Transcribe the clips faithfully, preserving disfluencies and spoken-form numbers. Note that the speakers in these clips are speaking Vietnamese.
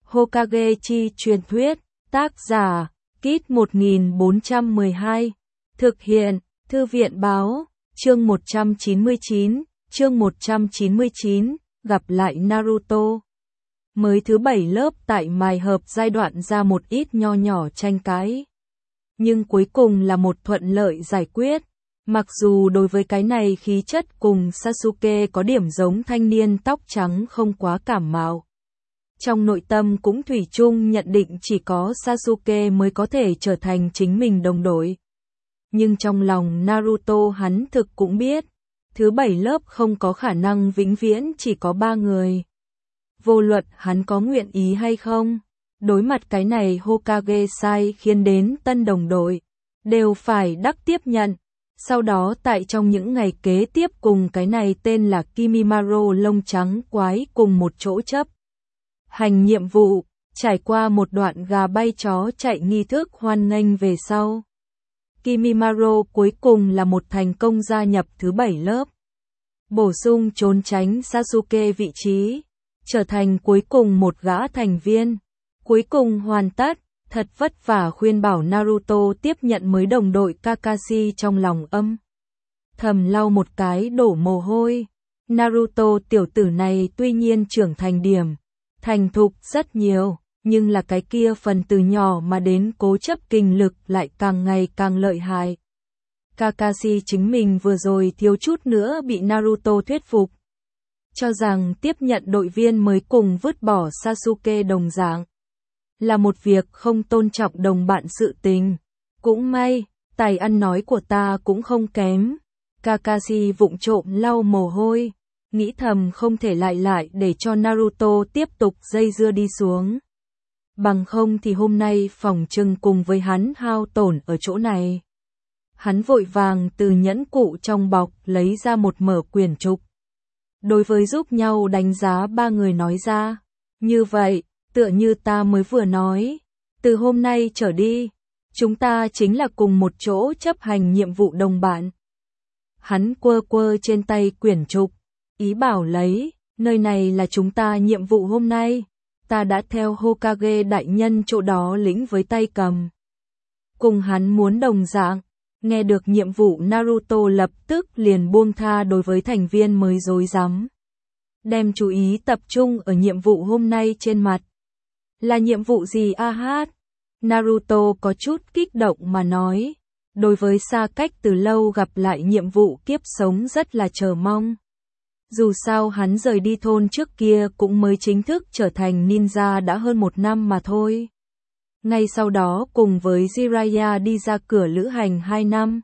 Hokage chi truyền thuyết, tác giả, Kit một nghìn bốn trăm mười hai, thực hiện, Thư viện báo, chương một trăm chín mươi chín, chương một trăm chín mươi chín, gặp lại Naruto. Mới thứ bảy lớp tại mài hợp giai đoạn ra một ít nho nhỏ tranh cãi. Nhưng cuối cùng là một thuận lợi giải quyết. Mặc dù đối với cái này khí chất cùng Sasuke có điểm giống thanh niên tóc trắng không quá cảm mạo. Trong nội tâm cũng thủy chung nhận định chỉ có Sasuke mới có thể trở thành chính mình đồng đội. Nhưng trong lòng Naruto hắn thực cũng biết, thứ bảy lớp không có khả năng vĩnh viễn chỉ có ba người. Vô luận hắn có nguyện ý hay không, đối mặt cái này Hokage sai khiến đến tân đồng đội, đều phải đắc tiếp nhận. Sau đó tại trong những ngày kế tiếp cùng cái này tên là Kimimaro lông trắng quái cùng một chỗ chấp hành nhiệm vụ, trải qua một đoạn gà bay chó chạy nghi thức hoan nghênh về sau. Kimimaro cuối cùng là một thành công gia nhập thứ bảy lớp. Bổ sung trốn tránh Sasuke vị trí, trở thành cuối cùng một gã thành viên. Cuối cùng hoàn tất, thật vất vả khuyên bảo Naruto tiếp nhận mới đồng đội Kakashi trong lòng âm. Thầm lau một cái đổ mồ hôi. Naruto tiểu tử này tuy nhiên trưởng thành điểm, thành thục rất nhiều, nhưng là cái kia phần từ nhỏ mà đến cố chấp kinh lực lại càng ngày càng lợi hại. Kakashi chính mình vừa rồi thiếu chút nữa bị Naruto thuyết phục, cho rằng tiếp nhận đội viên mới cùng vứt bỏ Sasuke đồng dạng là một việc không tôn trọng đồng bạn sự tình. Cũng may, tài ăn nói của ta cũng không kém. Kakashi vụng trộm lau mồ hôi, nghĩ thầm không thể lại lại để cho Naruto tiếp tục dây dưa đi xuống. Bằng không thì hôm nay phỏng chừng cùng với hắn hao tổn ở chỗ này. Hắn vội vàng từ nhẫn cụ trong bọc lấy ra một mở quyển trục. Đối với giúp nhau đánh giá ba người nói ra, như vậy, tựa như ta mới vừa nói, từ hôm nay trở đi, chúng ta chính là cùng một chỗ chấp hành nhiệm vụ đồng bạn. Hắn quơ quơ trên tay quyển trục, ý bảo lấy, nơi này là chúng ta nhiệm vụ hôm nay, ta đã theo Hokage đại nhân chỗ đó lĩnh với tay cầm. Cùng hắn muốn đồng dạng, nghe được nhiệm vụ Naruto lập tức liền buông tha đối với thành viên mới rối rắm. Đem chú ý tập trung ở nhiệm vụ hôm nay trên mặt. Là nhiệm vụ gì a hát? Naruto có chút kích động mà nói. Đối với xa cách từ lâu gặp lại nhiệm vụ kiếp sống rất là chờ mong. Dù sao hắn rời đi thôn trước kia cũng mới chính thức trở thành ninja đã hơn một năm mà thôi. Ngay sau đó cùng với Jiraiya đi ra cửa lữ hành hai năm.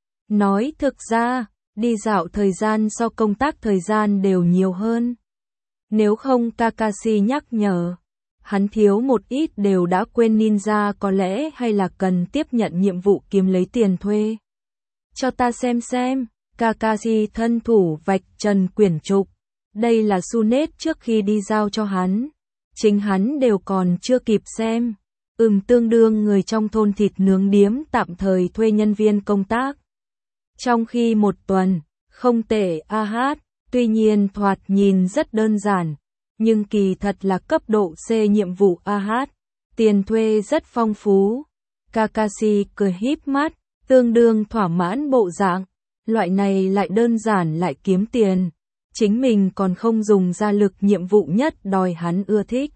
Nói thực ra, đi dạo thời gian so công tác thời gian đều nhiều hơn. Nếu không Kakashi nhắc nhở, hắn thiếu một ít đều đã quên ninja có lẽ hay là cần tiếp nhận nhiệm vụ kiếm lấy tiền thuê. Cho ta xem xem, Kakashi thân thủ vạch trần quyển trục. Đây là Sunet trước khi đi giao cho hắn. Chính hắn đều còn chưa kịp xem. Ừm tương đương người trong thôn thịt nướng điếm tạm thời thuê nhân viên công tác. Trong khi một tuần, không tệ a hát, tuy nhiên thoạt nhìn rất đơn giản, nhưng kỳ thật là cấp độ C nhiệm vụ a hát, tiền thuê rất phong phú. Kakashi cười híp mắt, tương đương thỏa mãn bộ dạng, loại này lại đơn giản lại kiếm tiền, chính mình còn không dùng ra lực nhiệm vụ nhất đòi hắn ưa thích.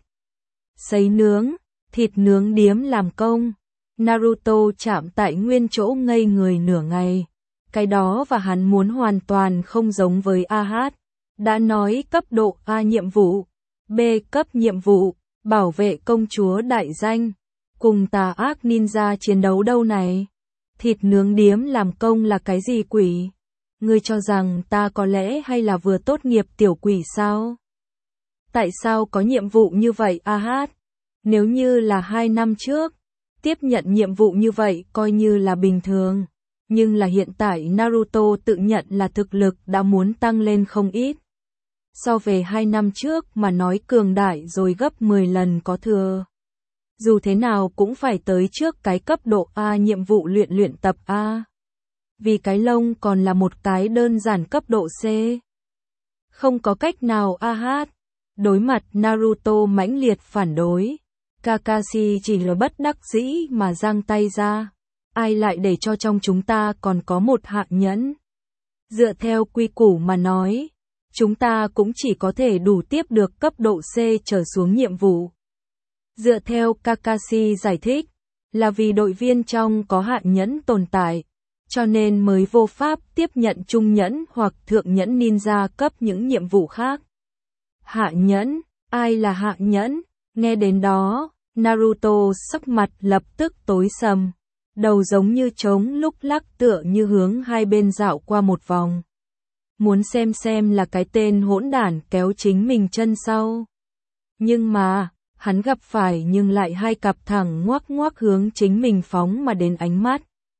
Sấy nướng, thịt nướng điếm làm công, Naruto chạm tại nguyên chỗ ngây người nửa ngày. Cái đó và hắn muốn hoàn toàn không giống với a hát. Đã nói cấp độ A nhiệm vụ, B cấp nhiệm vụ, bảo vệ công chúa đại danh, cùng tà ác ninja chiến đấu đâu này. Thịt nướng điếm làm công là cái gì quỷ? Ngươi cho rằng ta có lẽ hay là vừa tốt nghiệp tiểu quỷ sao? Tại sao có nhiệm vụ như vậy a hát? Nếu như là hai năm trước, tiếp nhận nhiệm vụ như vậy coi như là bình thường. Nhưng là hiện tại Naruto tự nhận là thực lực đã muốn tăng lên không ít. So về hai năm trước mà nói cường đại rồi gấp mười lần có thừa. Dù thế nào cũng phải tới trước cái cấp độ A nhiệm vụ luyện luyện tập A. Vì cái lông còn là một cái đơn giản cấp độ C. Không có cách nào a hát. Đối mặt Naruto mãnh liệt phản đối, Kakashi chỉ là bất đắc dĩ mà giang tay ra. Ai lại để cho trong chúng ta còn có một hạ nhẫn? Dựa theo quy củ mà nói, chúng ta cũng chỉ có thể đủ tiếp được cấp độ C trở xuống nhiệm vụ. Dựa theo Kakashi giải thích, là vì đội viên trong có hạ nhẫn tồn tại, cho nên mới vô pháp tiếp nhận trung nhẫn hoặc thượng nhẫn ninja cấp những nhiệm vụ khác. Hạ nhẫn, ai là hạ nhẫn? Nghe đến đó, Naruto sắc mặt lập tức tối sầm, đầu giống như trống lúc lắc tựa như hướng hai bên dạo qua một vòng. Muốn xem xem là cái tên hỗn đản kéo chính mình chân sau. Nhưng mà, hắn gặp phải nhưng lại hai cặp thẳng ngoác ngoác hướng chính mình phóng mà đến ánh mắt.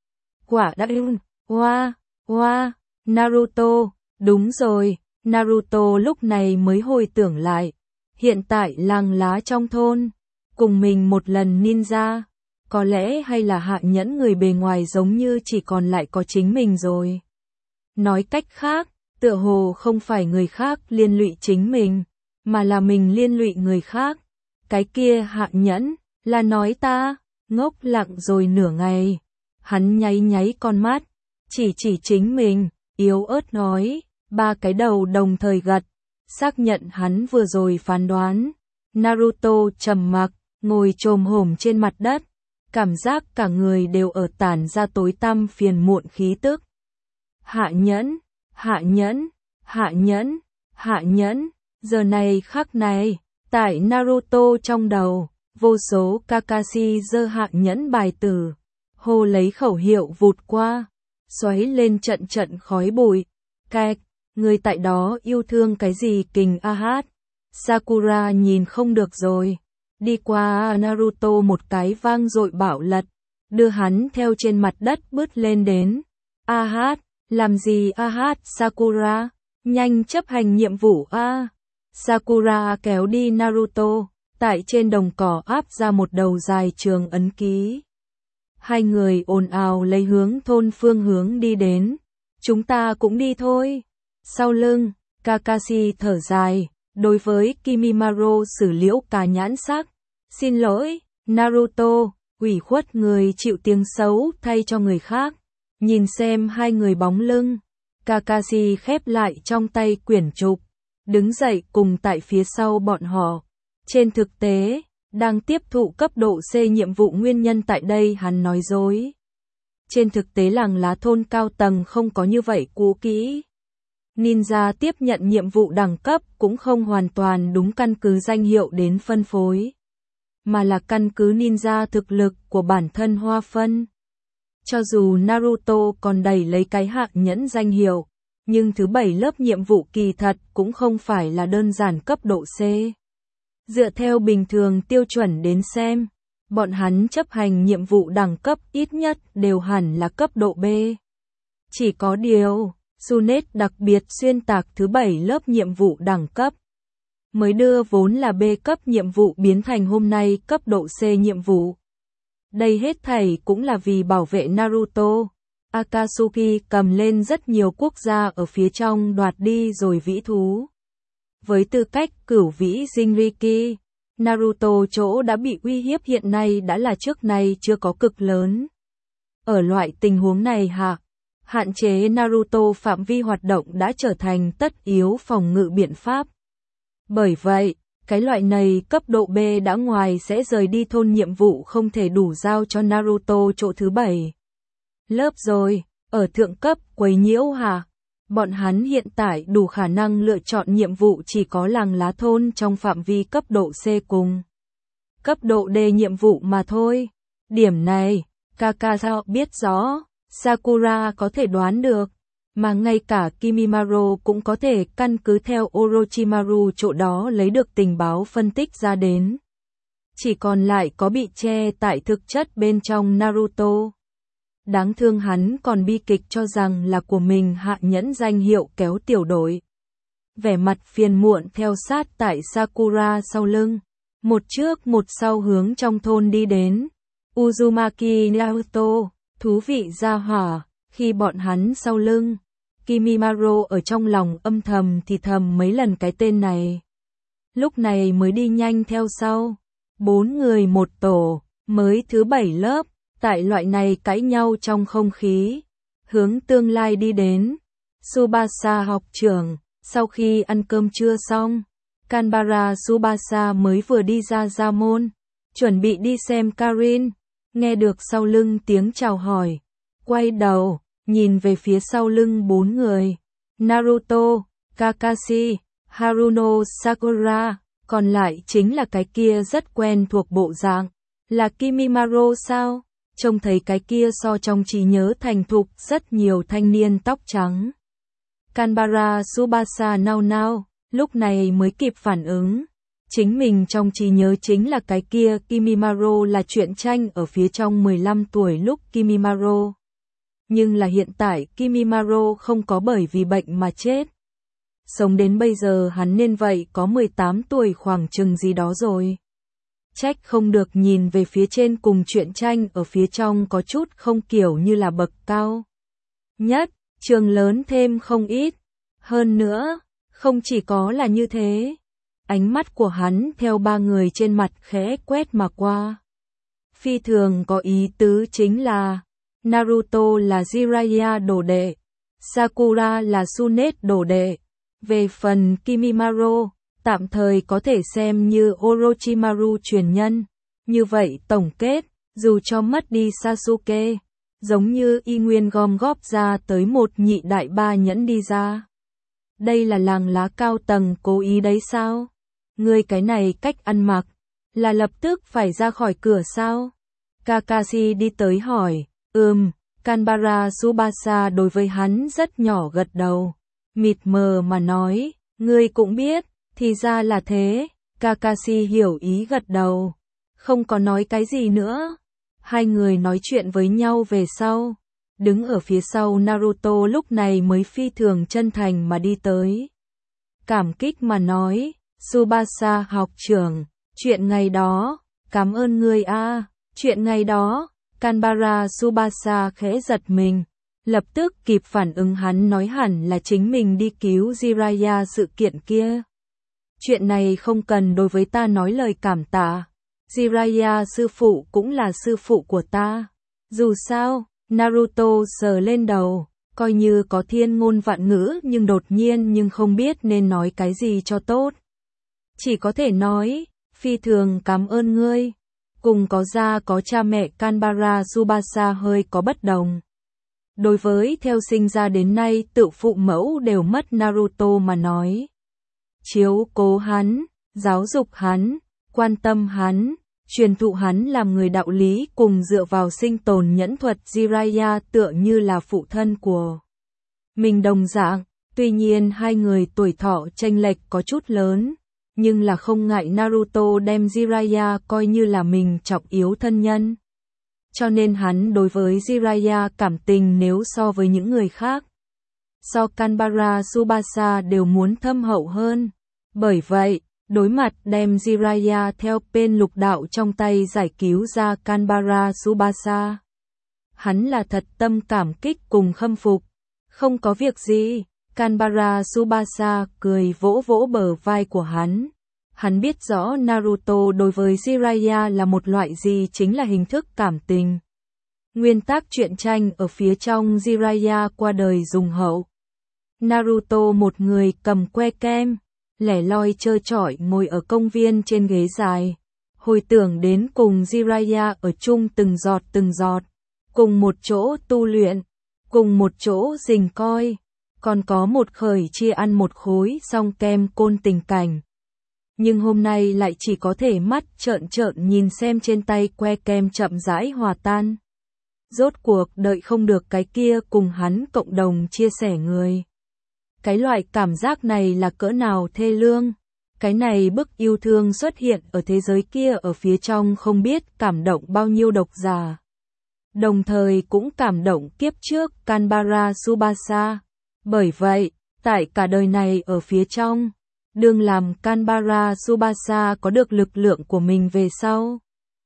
Quả đã ưng, oa, oa, Naruto, đúng rồi, Naruto lúc này mới hồi tưởng lại. Hiện tại làng lá trong thôn, cùng mình một lần ninja, có lẽ hay là hạ nhẫn người bề ngoài giống như chỉ còn lại có chính mình rồi. Nói cách khác, tựa hồ không phải người khác liên lụy chính mình, mà là mình liên lụy người khác. Cái kia hạ nhẫn, là nói ta, ngốc lặng rồi nửa ngày. Hắn nháy nháy con mắt, chỉ chỉ chính mình, yếu ớt nói, ba cái đầu đồng thời gật, xác nhận hắn vừa rồi phán đoán. Naruto trầm mặc, ngồi chồm hổm trên mặt đất, cảm giác cả người đều ở tản ra tối tăm phiền muộn khí tức. Hạ nhẫn, hạ nhẫn, hạ nhẫn, hạ nhẫn, giờ này khắc này, tại Naruto trong đầu, vô số Kakashi giơ hạ nhẫn bài tử, hô lấy khẩu hiệu vụt qua, xoáy lên trận trận khói bụi. Cạch, người tại đó yêu thương cái gì kình a hát. Sakura nhìn không được rồi, đi qua Naruto một cái vang dội bạo lật, đưa hắn theo trên mặt đất bứt lên đến. A hát, làm gì a hát Sakura, nhanh chấp hành nhiệm vụ a. Sakura kéo đi Naruto, tại trên đồng cỏ áp ra một đầu dài trường ấn ký. Hai người ồn ào lấy hướng thôn phương hướng đi đến. Chúng ta cũng đi thôi. Sau lưng, Kakashi thở dài, đối với Kimimaro xử liễu cả nhãn sắc. Xin lỗi, Naruto, ủy khuất người chịu tiếng xấu thay cho người khác. Nhìn xem hai người bóng lưng, Kakashi khép lại trong tay quyển trục, đứng dậy cùng tại phía sau bọn họ. Trên thực tế, đang tiếp thụ cấp độ C nhiệm vụ nguyên nhân tại đây hắn nói dối. Trên thực tế làng lá thôn cao tầng không có như vậy cũ kỹ. Ninja tiếp nhận nhiệm vụ đẳng cấp cũng không hoàn toàn đúng căn cứ danh hiệu đến phân phối, mà là căn cứ ninja thực lực của bản thân hoa phân. Cho dù Naruto còn đầy lấy cái hạ nhẫn danh hiệu, nhưng thứ bảy lớp nhiệm vụ kỳ thật cũng không phải là đơn giản cấp độ C. Dựa theo bình thường tiêu chuẩn đến xem, bọn hắn chấp hành nhiệm vụ đẳng cấp ít nhất đều hẳn là cấp độ B. Chỉ có điều, Sunet đặc biệt xuyên tạc thứ bảy lớp nhiệm vụ đẳng cấp, mới đưa vốn là B cấp nhiệm vụ biến thành hôm nay cấp độ C nhiệm vụ. Đây hết thảy cũng là vì bảo vệ Naruto. Akatsuki cầm lên rất nhiều quốc gia ở phía trong đoạt đi rồi vĩ thú. Với tư cách cửu vĩ Jinriki, Naruto chỗ đã bị uy hiếp hiện nay đã là trước nay chưa có cực lớn. Ở loại tình huống này hạ, hạn chế Naruto phạm vi hoạt động đã trở thành tất yếu phòng ngự biện pháp. Bởi vậy, cái loại này cấp độ B đã ngoài sẽ rời đi thôn nhiệm vụ không thể đủ giao cho Naruto chỗ thứ bảy lớp rồi, ở thượng cấp quấy nhiễu hả? Bọn hắn hiện tại đủ khả năng lựa chọn nhiệm vụ chỉ có làng lá thôn trong phạm vi cấp độ C cùng cấp độ D nhiệm vụ mà thôi. Điểm này, Kakashi biết rõ, Sakura có thể đoán được, mà ngay cả Kimimaro cũng có thể căn cứ theo Orochimaru chỗ đó lấy được tình báo phân tích ra đến. Chỉ còn lại có bị che tại thực chất bên trong Naruto. Đáng thương hắn còn bi kịch cho rằng là của mình hạ nhẫn danh hiệu kéo tiểu đội. Vẻ mặt phiền muộn theo sát tại Sakura sau lưng, một trước một sau hướng trong thôn đi đến. Uzumaki Naruto, thú vị ra hỏa, khi bọn hắn sau lưng. Kimimaro ở trong lòng âm thầm thì thầm mấy lần cái tên này. lúc này mới đi nhanh theo sau. Bốn người một tổ, mới thứ bảy lớp, tại loại này cãi nhau trong không khí, hướng tương lai đi đến. Tsubasa học trưởng, sau khi ăn cơm trưa xong, Kanbara Tsubasa mới vừa đi ra ra môn, chuẩn bị đi xem Karin, nghe được sau lưng tiếng chào hỏi, quay đầu, nhìn về phía sau lưng bốn người, Naruto, Kakashi, Haruno Sakura, còn lại chính là cái kia rất quen thuộc bộ dạng, là Kimimaro sao? Trông thấy cái kia so trong trí nhớ thành thục rất nhiều thanh niên tóc trắng. Kanbara Tsubasa nao nao, lúc này mới kịp phản ứng. Chính mình trong trí nhớ chính là cái kia Kimimaro là truyện tranh ở phía trong mười lăm tuổi lúc Kimimaro. Nhưng là hiện tại Kimimaro không có bởi vì bệnh mà chết. Sống đến bây giờ hắn nên vậy có mười tám tuổi khoảng chừng gì đó rồi. Trách không được nhìn về phía trên cùng truyện tranh ở phía trong có chút không kiểu như là bậc cao nhất, trường lớn thêm không ít. Hơn nữa, không chỉ có là như thế. Ánh mắt của hắn theo ba người trên mặt khẽ quét mà qua. Phi thường có ý tứ chính là Naruto là Jiraiya đồ đệ, Sakura là Tsunade đồ đệ. Về phần Kimimaro, tạm thời có thể xem như Orochimaru truyền nhân. Như vậy tổng kết, dù cho mất đi Sasuke, giống như y nguyên gom góp ra tới một nhị đại ba nhẫn đi ra. Đây là làng lá cao tầng cố ý đấy sao? Ngươi cái này cách ăn mặc, là lập tức phải ra khỏi cửa sao? Kakashi đi tới hỏi, ừm, Kanbara Tsubasa đối với hắn rất nhỏ gật đầu, mịt mờ mà nói, ngươi cũng biết, thì ra là thế. Kakashi hiểu ý gật đầu, không có nói cái gì nữa. Hai người nói chuyện với nhau về sau. Đứng ở phía sau Naruto lúc này mới phi thường chân thành mà đi tới. Cảm kích mà nói, Tsubasa học trưởng, chuyện ngày đó, cảm ơn ngươi a. Chuyện ngày đó, Kanbara Tsubasa khẽ giật mình, lập tức kịp phản ứng hắn nói hẳn là chính mình đi cứu Jiraiya sự kiện kia. Chuyện này không cần đối với ta nói lời cảm tạ. Jiraiya sư phụ cũng là sư phụ của ta. Dù sao, Naruto sờ lên đầu, coi như có thiên ngôn vạn ngữ nhưng đột nhiên nhưng không biết nên nói cái gì cho tốt. Chỉ có thể nói, phi thường cảm ơn ngươi. Cùng có ra có cha mẹ Kanbara Tsubasa hơi có bất đồng. Đối với theo sinh ra đến nay tự phụ mẫu đều mất Naruto mà nói. Chiếu cố hắn, giáo dục hắn, quan tâm hắn, truyền thụ hắn làm người đạo lý cùng dựa vào sinh tồn nhẫn thuật Jiraiya tựa như là phụ thân của mình đồng dạng. Tuy nhiên hai người tuổi thọ chênh lệch có chút lớn, nhưng là không ngại Naruto đem Jiraiya coi như là mình trọng yếu thân nhân. Cho nên hắn đối với Jiraiya cảm tình nếu so với những người khác, so Kanbara Tsubasa đều muốn thâm hậu hơn. Bởi vậy, đối mặt đem Jiraiya theo bên lục đạo trong tay giải cứu ra Kanbara Tsubasa, hắn là thật tâm cảm kích cùng khâm phục. Không có việc gì, Kanbara Tsubasa cười vỗ vỗ bờ vai của hắn. Hắn biết rõ Naruto đối với Jiraiya là một loại gì chính là hình thức cảm tình. Nguyên tắc truyện tranh ở phía trong Jiraiya qua đời dùng hậu. Naruto một người cầm que kem, lẻ loi trơ trọi ngồi ở công viên trên ghế dài. Hồi tưởng đến cùng Jiraiya ở chung từng giọt từng giọt, cùng một chỗ tu luyện, cùng một chỗ rình coi, còn có một khởi chia ăn một khối xong kem côn tình cảnh. Nhưng hôm nay lại chỉ có thể mắt trợn trợn nhìn xem trên tay que kem chậm rãi hòa tan. Rốt cuộc đợi không được cái kia cùng hắn cộng đồng chia sẻ người. Cái loại cảm giác này là cỡ nào thê lương. Cái này bức yêu thương xuất hiện ở thế giới kia ở phía trong không biết cảm động bao nhiêu độc giả. Đồng thời cũng cảm động kiếp trước Kanbara Tsubasa. Bởi vậy, tại cả đời này ở phía trong, đương làm Kanbara Tsubasa có được lực lượng của mình về sau,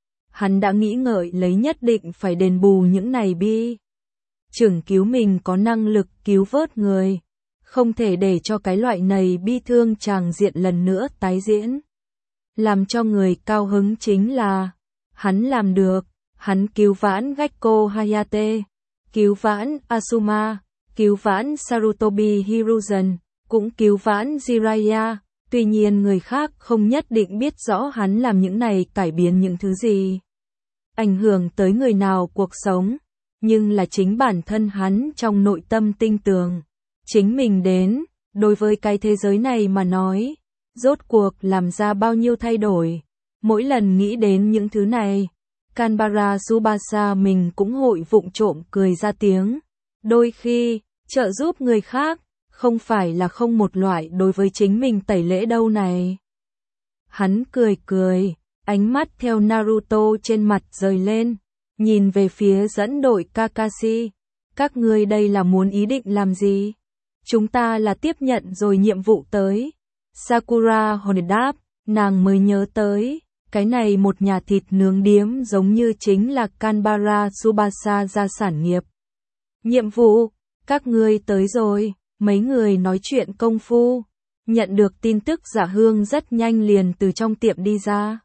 hắn đã nghĩ ngợi lấy nhất định phải đền bù những này bi. Trưởng cứu mình có năng lực cứu vớt người. không thể để cho cái loại này bi thương tràng diện lần nữa tái diễn. Làm cho người cao hứng chính là, hắn làm được, hắn cứu vãn Gekko Hayate, cứu vãn Asuma, cứu vãn Sarutobi Hiruzen, cũng cứu vãn Jiraiya. Tuy nhiên người khác không nhất định biết rõ hắn làm những này cải biến những thứ gì, ảnh hưởng tới người nào cuộc sống, nhưng là chính bản thân hắn trong nội tâm tinh tường. Chính mình đến, đối với cái thế giới này mà nói, rốt cuộc làm ra bao nhiêu thay đổi. Mỗi lần nghĩ đến những thứ này, Kanbara Tsubasa mình cũng hội vụng trộm cười ra tiếng. Đôi khi, trợ giúp người khác, không phải là không một loại đối với chính mình tẩy lễ đâu này. Hắn cười cười, ánh mắt theo Naruto trên mặt rời lên, nhìn về phía dẫn đội Kakashi. Các ngươi đây là muốn ý định làm gì? Chúng ta là tiếp nhận rồi nhiệm vụ tới. Sakura hồi đáp, nàng mới nhớ tới, cái này một nhà thịt nướng điếm giống như chính là Kanbara Tsubasa gia sản nghiệp. Nhiệm vụ, các ngươi tới rồi, mấy người nói chuyện công phu. Nhận được tin tức Dạ Hương rất nhanh liền từ trong tiệm đi ra.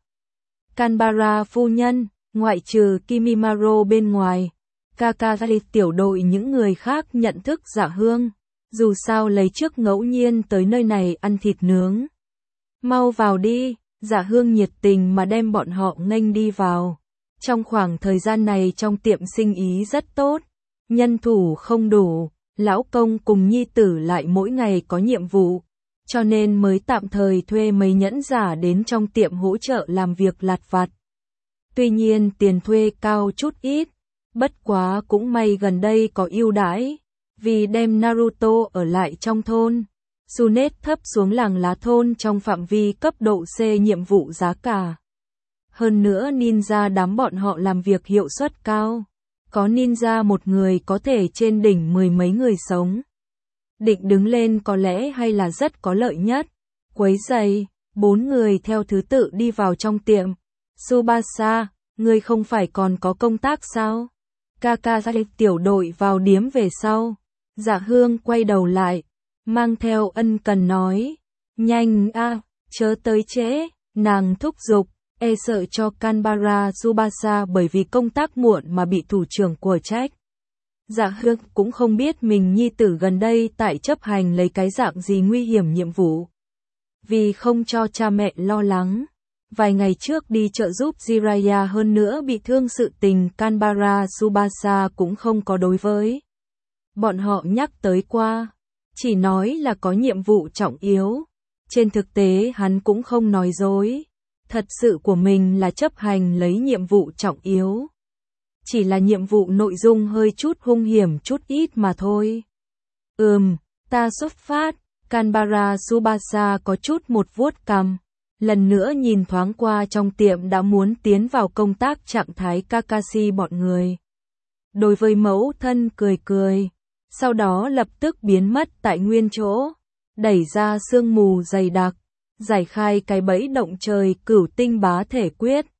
Kanbara phu nhân, ngoại trừ Kimimaro bên ngoài, Kakashi tiểu đội những người khác nhận thức Dạ Hương. Dù sao lấy trước ngẫu nhiên tới nơi này ăn thịt nướng. Mau vào đi, Dạ Hương nhiệt tình mà đem bọn họ nghênh đi vào. Trong khoảng thời gian này trong tiệm sinh ý rất tốt, nhân thủ không đủ, lão công cùng nhi tử lại mỗi ngày có nhiệm vụ, cho nên mới tạm thời thuê mấy nhẫn giả đến trong tiệm hỗ trợ làm việc lặt vặt. Tuy nhiên tiền thuê cao chút ít, bất quá cũng may gần đây có ưu đãi. Vì đem Naruto ở lại trong thôn, Tsunade thấp xuống làng lá thôn trong phạm vi cấp độ C nhiệm vụ giá cả. Hơn nữa ninja đám bọn họ làm việc hiệu suất cao. Có ninja một người có thể trên đỉnh mười mấy người sống. Định đứng lên có lẽ hay là rất có lợi nhất. Quấy giày, bốn người theo thứ tự đi vào trong tiệm. Tsubasa, ngươi không phải còn có công tác sao? Kakashi tiểu đội vào điếm về sau. Dạ Hương quay đầu lại, mang theo ân cần nói, nhanh a, chớ tới trễ, nàng thúc giục, e sợ cho Kanbara Tsubasa bởi vì công tác muộn mà bị thủ trưởng của trách. Dạ Hương cũng không biết mình nhi tử gần đây tại chấp hành lấy cái dạng gì nguy hiểm nhiệm vụ. Vì không cho cha mẹ lo lắng, vài ngày trước đi trợ giúp Jiraiya hơn nữa bị thương sự tình Kanbara Tsubasa cũng không có đối với. Bọn họ nhắc tới qua, chỉ nói là có nhiệm vụ trọng yếu. Trên thực tế hắn cũng không nói dối. Thật sự của mình là chấp hành lấy nhiệm vụ trọng yếu. Chỉ là nhiệm vụ nội dung hơi chút hung hiểm chút ít mà thôi. Ừm, ta xuất phát. Kanbara Tsubasa có chút một vuốt cằm. Lần nữa nhìn thoáng qua trong tiệm đã muốn tiến vào công tác trạng thái Kakashi bọn người. Đối với mẫu thân cười cười. Sau đó lập tức biến mất tại nguyên chỗ, đẩy ra sương mù dày đặc, giải khai cái bẫy động trời cửu tinh bá thể quyết.